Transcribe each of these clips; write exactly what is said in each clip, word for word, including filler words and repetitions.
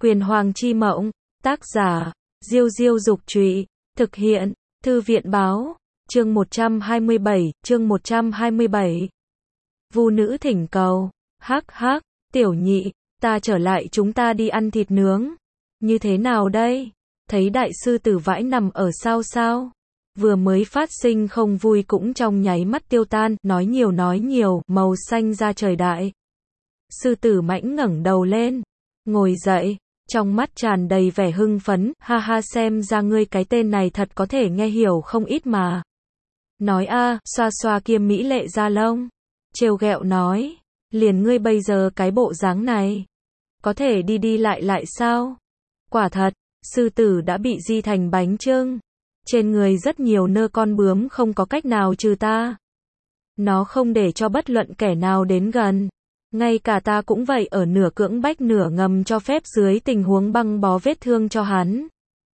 Quyền Hoàng chi mộng, tác giả, Diêu Diêu Dục Trụy, thực hiện, Thư viện Báo, chương một trăm hai mươi bảy, chương một trăm hai mươi bảy. Vu nữ thỉnh cầu, hắc hắc, tiểu nhị, ta trở lại chúng ta đi ăn thịt nướng. Như thế nào đây? Thấy đại sư tử vãi nằm ở sao sao? Vừa mới phát sinh không vui cũng trong nháy mắt tiêu tan, nói nhiều nói nhiều, màu xanh ra trời đại. Sư tử mãnh ngẩng đầu lên, ngồi dậy, trong mắt tràn đầy vẻ hưng phấn, ha ha, xem ra ngươi cái tên này thật có thể nghe hiểu không ít mà. Nói a, xoa xoa kia mỹ lệ da lông. Trêu ghẹo nói, liền ngươi bây giờ cái bộ dáng này, có thể đi đi lại lại sao? Quả thật, sư tử đã bị di thành bánh chưng. Trên người rất nhiều nơ con bướm không có cách nào trừ ta. Nó không để cho bất luận kẻ nào đến gần. Ngay cả ta cũng vậy, ở nửa cưỡng bách nửa ngầm cho phép dưới tình huống băng bó vết thương cho hắn.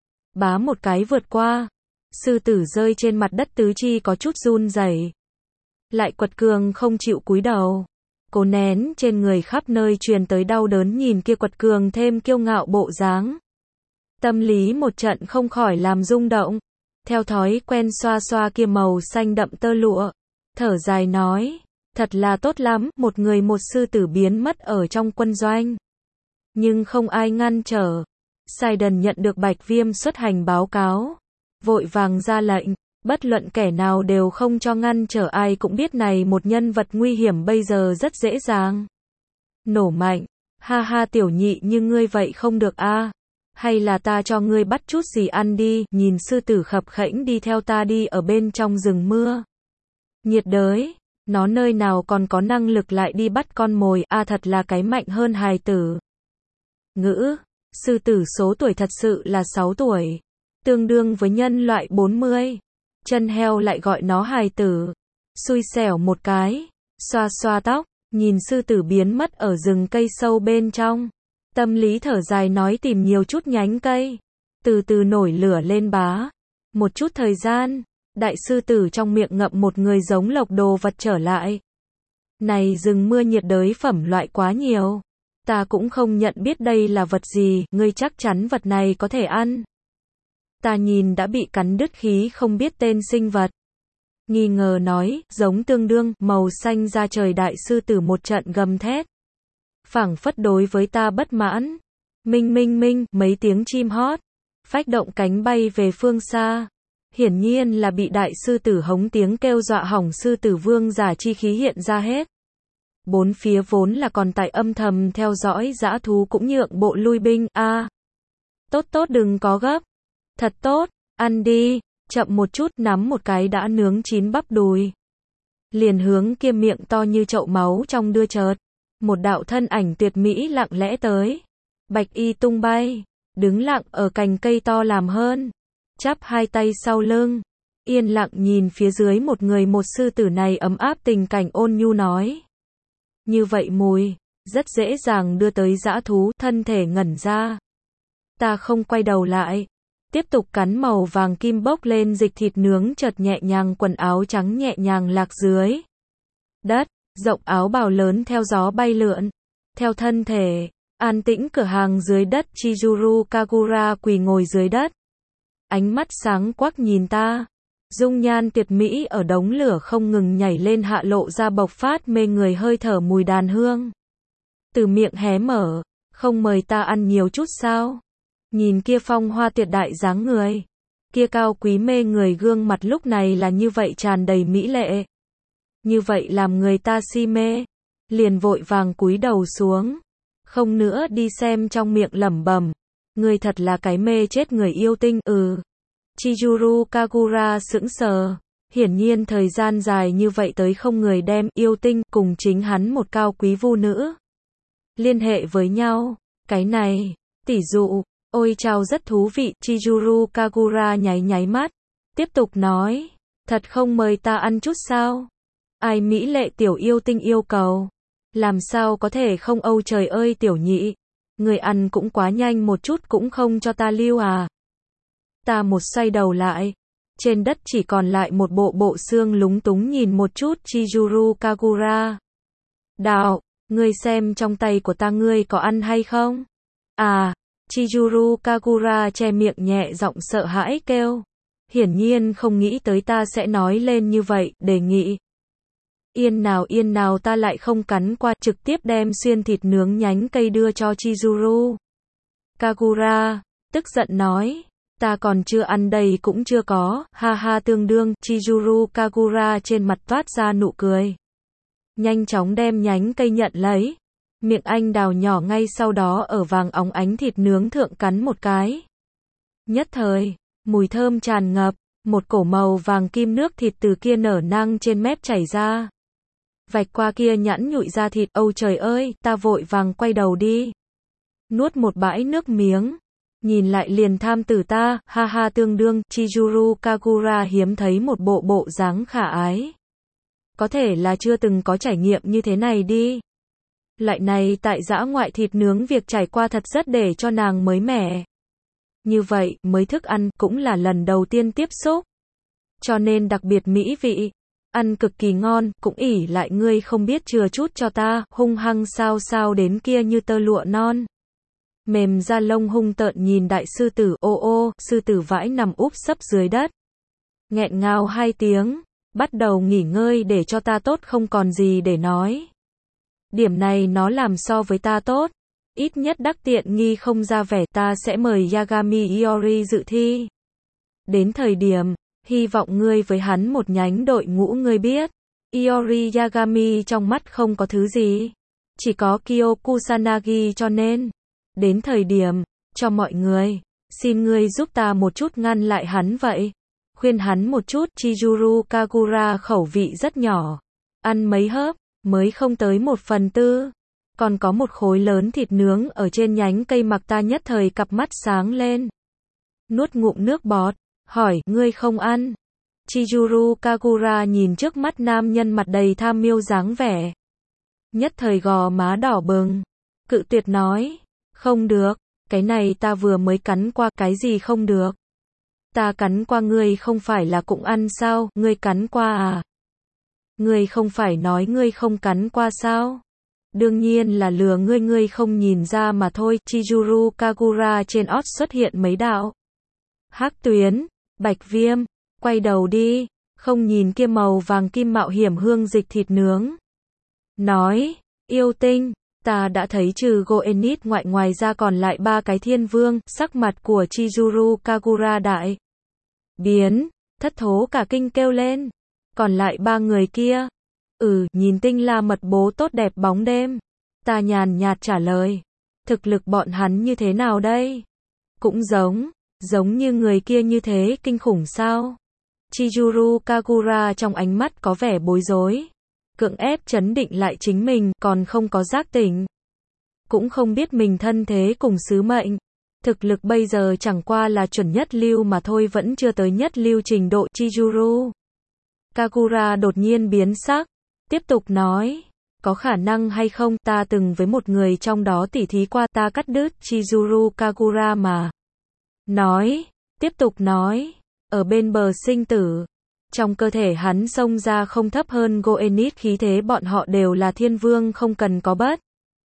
Bá một cái vượt qua. Sư tử rơi trên mặt đất, tứ chi có chút run rẩy. Lại quật cường không chịu cúi đầu. Cố nén trên người khắp nơi truyền tới đau đớn, nhìn kia quật cường thêm kiêu ngạo bộ dáng. Tâm lý một trận không khỏi làm rung động. Theo thói quen xoa xoa kia màu xanh đậm tơ lụa. Thở dài nói, thật là tốt lắm, một người một sư tử biến mất ở trong quân doanh. Nhưng không ai ngăn trở. Sidon nhận được Bạch Viêm xuất hành báo cáo. Vội vàng ra lệnh, bất luận kẻ nào đều không cho ngăn trở, ai cũng biết này một nhân vật nguy hiểm bây giờ rất dễ dàng nổ mạnh. Ha ha tiểu nhị, nhưng ngươi vậy không được a. Hay là ta cho ngươi bắt chút gì ăn đi, nhìn sư tử khập khẽnh đi theo ta đi ở bên trong rừng mưa. Nhiệt đới, nó nơi nào còn có năng lực lại đi bắt con mồi, a thật là cái mạnh hơn hài tử. Ngữ, sư tử số tuổi thật sự là sáu tuổi, tương đương với nhân loại bốn mươi. Chân heo lại gọi nó hài tử. Xui xẻo một cái, xoa xoa tóc, nhìn sư tử biến mất ở rừng cây sâu bên trong. Tâm lý thở dài nói, tìm nhiều chút nhánh cây, từ từ nổi lửa lên bá. Một chút thời gian, đại sư tử trong miệng ngậm một người giống lộc đồ vật trở lại. Này rừng mưa nhiệt đới phẩm loại quá nhiều. Ta cũng không nhận biết đây là vật gì, ngươi chắc chắn vật này có thể ăn. Ta nhìn đã bị cắn đứt khí không biết tên sinh vật. Nghi ngờ nói, giống tương đương, màu xanh da trời đại sư tử một trận gầm thét. Phảng phất đối với ta bất mãn. Minh minh minh, mấy tiếng chim hót. Phách động cánh bay về phương xa. Hiển nhiên là bị đại sư tử hống tiếng kêu dọa hỏng, sư tử vương giả chi khí hiện ra hết. Bốn phía vốn là còn tại âm thầm theo dõi dã thú cũng nhượng bộ lui binh, a. À, tốt tốt đừng có gấp. Thật tốt, ăn đi, chậm một chút, nắm một cái đã nướng chín bắp đùi. Liền hướng kia miệng to như chậu máu trong đưa chợt. Một đạo thân ảnh tuyệt mỹ lặng lẽ tới. Bạch y tung bay, đứng lặng ở cành cây to làm hơn. Chắp hai tay sau lưng, yên lặng nhìn phía dưới một người một sư tử này ấm áp tình cảnh ôn nhu nói. Như vậy mùi, rất dễ dàng đưa tới dã thú, thân thể ngẩn ra. Ta không quay đầu lại. Tiếp tục cắn màu vàng kim bốc lên dịch thịt nướng, chợt nhẹ nhàng quần áo trắng nhẹ nhàng lạc dưới đất, rộng áo bào lớn theo gió bay lượn. Theo thân thể, an tĩnh cửa hàng dưới đất, Chizuru Kagura quỳ ngồi dưới đất. Ánh mắt sáng quắc nhìn ta. Dung nhan tuyệt mỹ ở đống lửa không ngừng nhảy lên hạ lộ ra bộc phát mê người hơi thở mùi đàn hương. Từ miệng hé mở, không mời ta ăn nhiều chút sao? Nhìn kia phong hoa tuyệt đại dáng người, kia cao quý mê người gương mặt lúc này là như vậy tràn đầy mỹ lệ. Như vậy làm người ta si mê, liền vội vàng cúi đầu xuống, không nữa đi xem, trong miệng lẩm bẩm, người thật là cái mê chết người yêu tinh, ừ. Chizuru Kagura sững sờ, hiển nhiên thời gian dài như vậy tới không người đem yêu tinh cùng chính hắn một cao quý vu nữ liên hệ với nhau, cái này, tỷ dụ. Ôi chao, rất thú vị. Chizuru Kagura nháy nháy mắt, tiếp tục nói, thật không mời ta ăn chút sao? Ai mỹ lệ tiểu yêu tinh yêu cầu, làm sao có thể không, âu trời ơi tiểu nhị, người ăn cũng quá nhanh một chút cũng không cho ta lưu à? Ta một xoay đầu lại, trên đất chỉ còn lại một bộ bộ xương, lúng túng nhìn một chút Chizuru Kagura. Đạo, ngươi xem trong tay của ta, ngươi có ăn hay không? À, Chizuru Kagura che miệng nhẹ giọng sợ hãi kêu. Hiển nhiên không nghĩ tới ta sẽ nói lên như vậy, đề nghị. Yên nào yên nào ta lại không cắn qua, trực tiếp đem xuyên thịt nướng nhánh cây đưa cho Chizuru. Kagura, tức giận nói. Ta còn chưa ăn đây cũng chưa có, ha ha tương đương, Chizuru Kagura trên mặt toát ra nụ cười. Nhanh chóng đem nhánh cây nhận lấy. Miệng anh đào nhỏ ngay sau đó ở vàng óng ánh thịt nướng thượng cắn một cái. Nhất thời, mùi thơm tràn ngập, một cổ màu vàng kim nước thịt từ kia nở năng trên mép chảy ra. Vạch qua kia nhẵn nhụi ra thịt, âu trời ơi, ta vội vàng quay đầu đi. Nuốt một bãi nước miếng. Nhìn lại liền tham tử ta, ha ha tương đương, Chizuru Kagura hiếm thấy một bộ bộ dáng khả ái. Có thể là chưa từng có trải nghiệm như thế này đi. Lại này tại dã ngoại thịt nướng việc trải qua thật rất để cho nàng mới mẻ. Như vậy, mới thức ăn, cũng là lần đầu tiên tiếp xúc. Cho nên đặc biệt mỹ vị. Ăn cực kỳ ngon, cũng ỉ lại ngươi không biết chừa chút cho ta, hung hăng sao sao đến kia như tơ lụa non. Mềm da lông hung tợn nhìn đại sư tử, ô ô, sư tử vãi nằm úp sấp dưới đất. Nghẹn ngào hai tiếng, bắt đầu nghỉ ngơi để cho ta tốt không còn gì để nói. Điểm này nó làm so với ta tốt. Ít nhất đắc tiện nghi không ra vẻ, ta sẽ mời Yagami Iori dự thi. Đến thời điểm, hy vọng ngươi với hắn một nhánh đội ngũ ngươi biết. Iori Yagami trong mắt không có thứ gì. Chỉ có Kyo Kusanagi cho nên. Đến thời điểm, cho mọi người, xin ngươi giúp ta một chút ngăn lại hắn vậy. Khuyên hắn một chút, Chizuru Kagura khẩu vị rất nhỏ. Ăn mấy hớp, mới không tới một phần tư. Còn có một khối lớn thịt nướng ở trên nhánh cây mặc ta nhất thời cặp mắt sáng lên. Nuốt ngụm nước bọt, hỏi, ngươi không ăn. Chizuru Kagura nhìn trước mắt nam nhân mặt đầy tham miêu dáng vẻ. Nhất thời gò má đỏ bừng. Cự tuyệt nói. Không được, cái này ta vừa mới cắn qua, cái gì không được. Ta cắn qua ngươi không phải là cũng ăn sao, ngươi cắn qua à? Ngươi không phải nói ngươi không cắn qua sao? Đương nhiên là lừa ngươi, ngươi không nhìn ra mà thôi. Chizuru Kagura trên ót xuất hiện mấy đạo hắc tuyến, bạch viêm, quay đầu đi, không nhìn kia màu vàng kim mạo hiểm hương dịch thịt nướng. Nói, yêu tinh. Ta đã thấy trừ Goenit ngoại ngoài ra còn lại ba cái thiên vương, sắc mặt của Chizuru Kagura đại biến, thất thố cả kinh kêu lên. Còn lại ba người kia. Ừ, nhìn tinh la mật bố tốt đẹp bóng đêm. Ta nhàn nhạt trả lời. Thực lực bọn hắn như thế nào đây? Cũng giống, giống như người kia như thế kinh khủng sao? Chizuru Kagura trong ánh mắt có vẻ bối rối. Cưỡng ép chấn định lại chính mình, còn không có giác tỉnh. Cũng không biết mình thân thế cùng sứ mệnh. Thực lực bây giờ chẳng qua là chuẩn nhất lưu mà thôi, vẫn chưa tới nhất lưu trình độ. Chizuru Kagura đột nhiên biến sắc. Tiếp tục nói. Có khả năng hay không, ta từng với một người trong đó tỉ thí qua, ta cắt đứt Chizuru Kagura mà. Nói. Tiếp tục nói. Ở bên bờ sinh tử. Trong cơ thể hắn xông ra không thấp hơn Goenit khí thế, bọn họ đều là thiên vương không cần có bất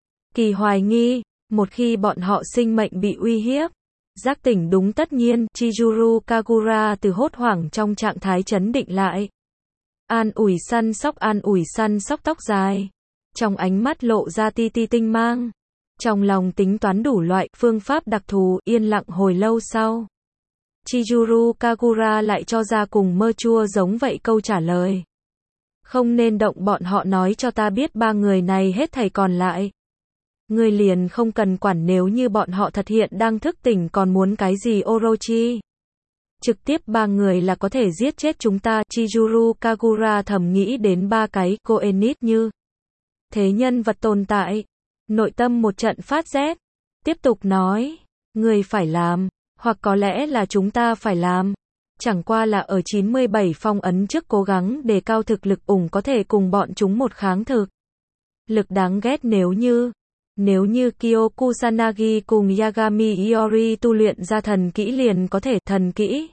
kỳ hoài nghi, một khi bọn họ sinh mệnh bị uy hiếp. Giác tỉnh đúng tất nhiên, Chizuru Kagura từ hốt hoảng trong trạng thái chấn định lại. An ủi săn sóc an ủi săn sóc tóc dài. Trong ánh mắt lộ ra ti ti tinh mang. Trong lòng tính toán đủ loại phương pháp đặc thù, yên lặng hồi lâu sau. Chizuru Kagura lại cho ra cùng mơ chua giống vậy câu trả lời. Không nên động bọn họ, nói cho ta biết ba người này hết thảy còn lại. Ngươi liền không cần quản, nếu như bọn họ thật hiện đang thức tỉnh còn muốn cái gì Orochi. Trực tiếp ba người là có thể giết chết chúng ta. Chizuru Kagura thầm nghĩ đến ba cái Goenit như thế nhân vật tồn tại. Nội tâm một trận phát rét. Tiếp tục nói. Ngươi phải làm. Hoặc có lẽ là chúng ta phải làm. Chẳng qua là ở chín mươi bảy phong ấn trước cố gắng đề cao thực lực ủng có thể cùng bọn chúng một kháng thực. Lực đáng ghét nếu như. Nếu như Kyo Kusanagi cùng Yagami Iori tu luyện ra thần kỹ liền có thể thần kỹ.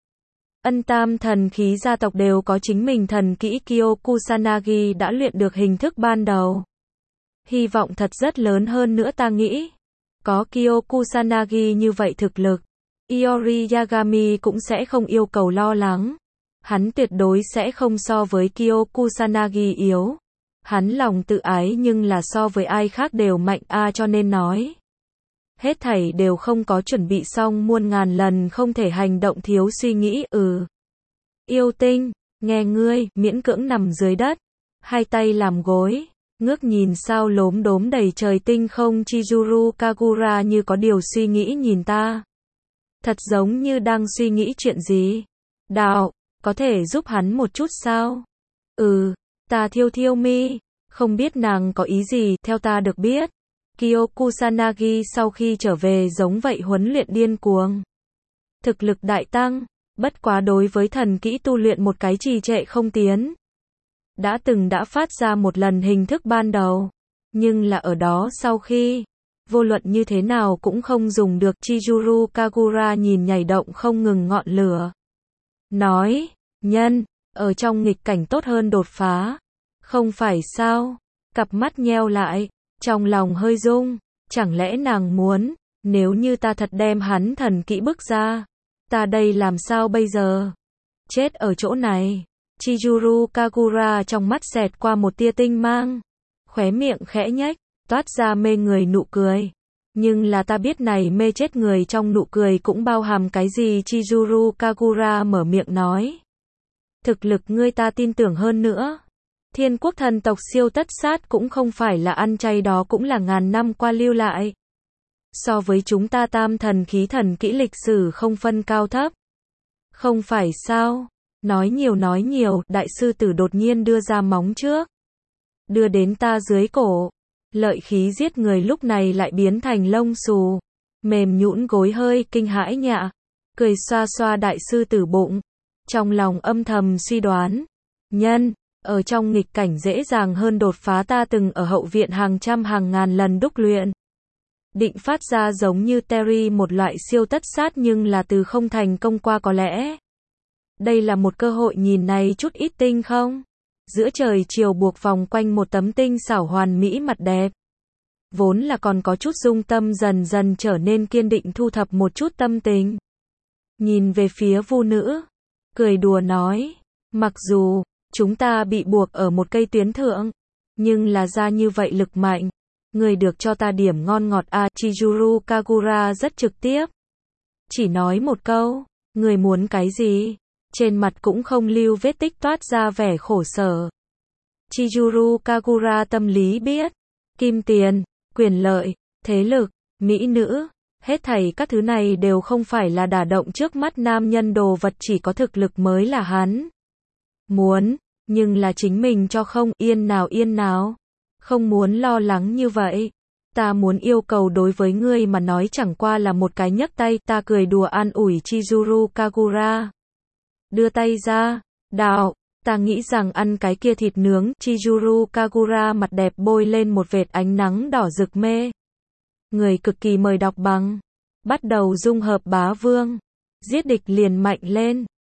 Ân tam thần khí gia tộc đều có chính mình thần kỹ, Kyo Kusanagi đã luyện được hình thức ban đầu. Hy vọng thật rất lớn hơn nữa ta nghĩ. Có Kyo Kusanagi như vậy thực lực, Iori Yagami cũng sẽ không yêu cầu lo lắng. Hắn tuyệt đối sẽ không so với Kyo Kusanagi yếu. Hắn lòng tự ái nhưng là so với ai khác đều mạnh a cho nên nói. Hết thảy đều không có chuẩn bị xong muôn ngàn lần không thể hành động thiếu suy nghĩ, ừ. Yêu tinh, nghe ngươi, miễn cưỡng nằm dưới đất, hai tay làm gối, ngước nhìn sao lốm đốm đầy trời tinh không. Chizuru Kagura như có điều suy nghĩ nhìn ta. Thật giống như đang suy nghĩ chuyện gì. Đạo, có thể giúp hắn một chút sao? Ừ, ta thiêu thiêu mi, không biết nàng có ý gì. Theo ta được biết, Kyo Kusanagi sau khi trở về giống vậy huấn luyện điên cuồng. Thực lực đại tăng, bất quá đối với thần kỹ tu luyện một cái trì trệ không tiến. Đã từng đã phát ra một lần hình thức ban đầu, nhưng là ở đó sau khi, vô luận như thế nào cũng không dùng được. Chizuru Kagura nhìn nhảy động không ngừng ngọn lửa. Nói, nhân, ở trong nghịch cảnh tốt hơn đột phá. Không phải sao? Cặp mắt nheo lại, trong lòng hơi rung, chẳng lẽ nàng muốn, nếu như ta thật đem hắn thần kỹ bức ra, ta đây làm sao bây giờ? Chết ở chỗ này. Chizuru Kagura trong mắt xẹt qua một tia tinh mang, khóe miệng khẽ nhếch, toát ra mê người nụ cười. Nhưng là ta biết này mê chết người trong nụ cười cũng bao hàm cái gì? Chizuru Kagura mở miệng nói. Thực lực ngươi ta tin tưởng hơn nữa. Thiên quốc thần tộc siêu tất sát cũng không phải là ăn chay, đó cũng là ngàn năm qua lưu lại. So với chúng ta tam thần khí thần kỹ lịch sử không phân cao thấp. Không phải sao? Nói nhiều nói nhiều, đại sư tử đột nhiên đưa ra móng trước. Đưa đến ta dưới cổ. Lợi khí giết người lúc này lại biến thành lông xù. Mềm nhũn gối hơi kinh hãi nhạ. Cười xoa xoa đại sư tử bụng. Trong lòng âm thầm suy đoán. Nhân, ở trong nghịch cảnh dễ dàng hơn đột phá, ta từng ở hậu viện hàng trăm hàng ngàn lần đúc luyện. Định phát ra giống như Terry một loại siêu tất sát nhưng là từ không thành công qua. Có lẽ đây là một cơ hội nhìn này chút ít tinh không? Giữa trời chiều buộc vòng quanh một tấm tinh xảo hoàn mỹ mặt đẹp. Vốn là còn có chút dung tâm dần dần trở nên kiên định, thu thập một chút tâm tình. Nhìn về phía Vu nữ, cười đùa nói, mặc dù chúng ta bị buộc ở một cây tuyến thượng, nhưng là ra như vậy lực mạnh. Người được cho ta điểm ngon ngọt a. Chizuru Kagura rất trực tiếp. Chỉ nói một câu, người muốn cái gì? Trên mặt cũng không lưu vết tích toát ra vẻ khổ sở. Chizuru Kagura tâm lý biết, kim tiền, quyền lợi, thế lực, mỹ nữ, hết thảy các thứ này đều không phải là đả động trước mắt nam nhân đồ vật, chỉ có thực lực mới là hắn muốn, nhưng là chính mình cho không yên nào yên nào. Không muốn lo lắng như vậy. Ta muốn yêu cầu đối với ngươi mà nói chẳng qua là một cái nhấc tay. Ta cười đùa an ủi Chizuru Kagura. Đưa tay ra, đạo, ta nghĩ rằng ăn cái kia thịt nướng. Chizuru Kagura mặt đẹp bôi lên một vệt ánh nắng đỏ rực mê. Người cực kỳ mời đọc bằng. Bắt đầu dung hợp bá vương. Giết địch liền mạnh lên.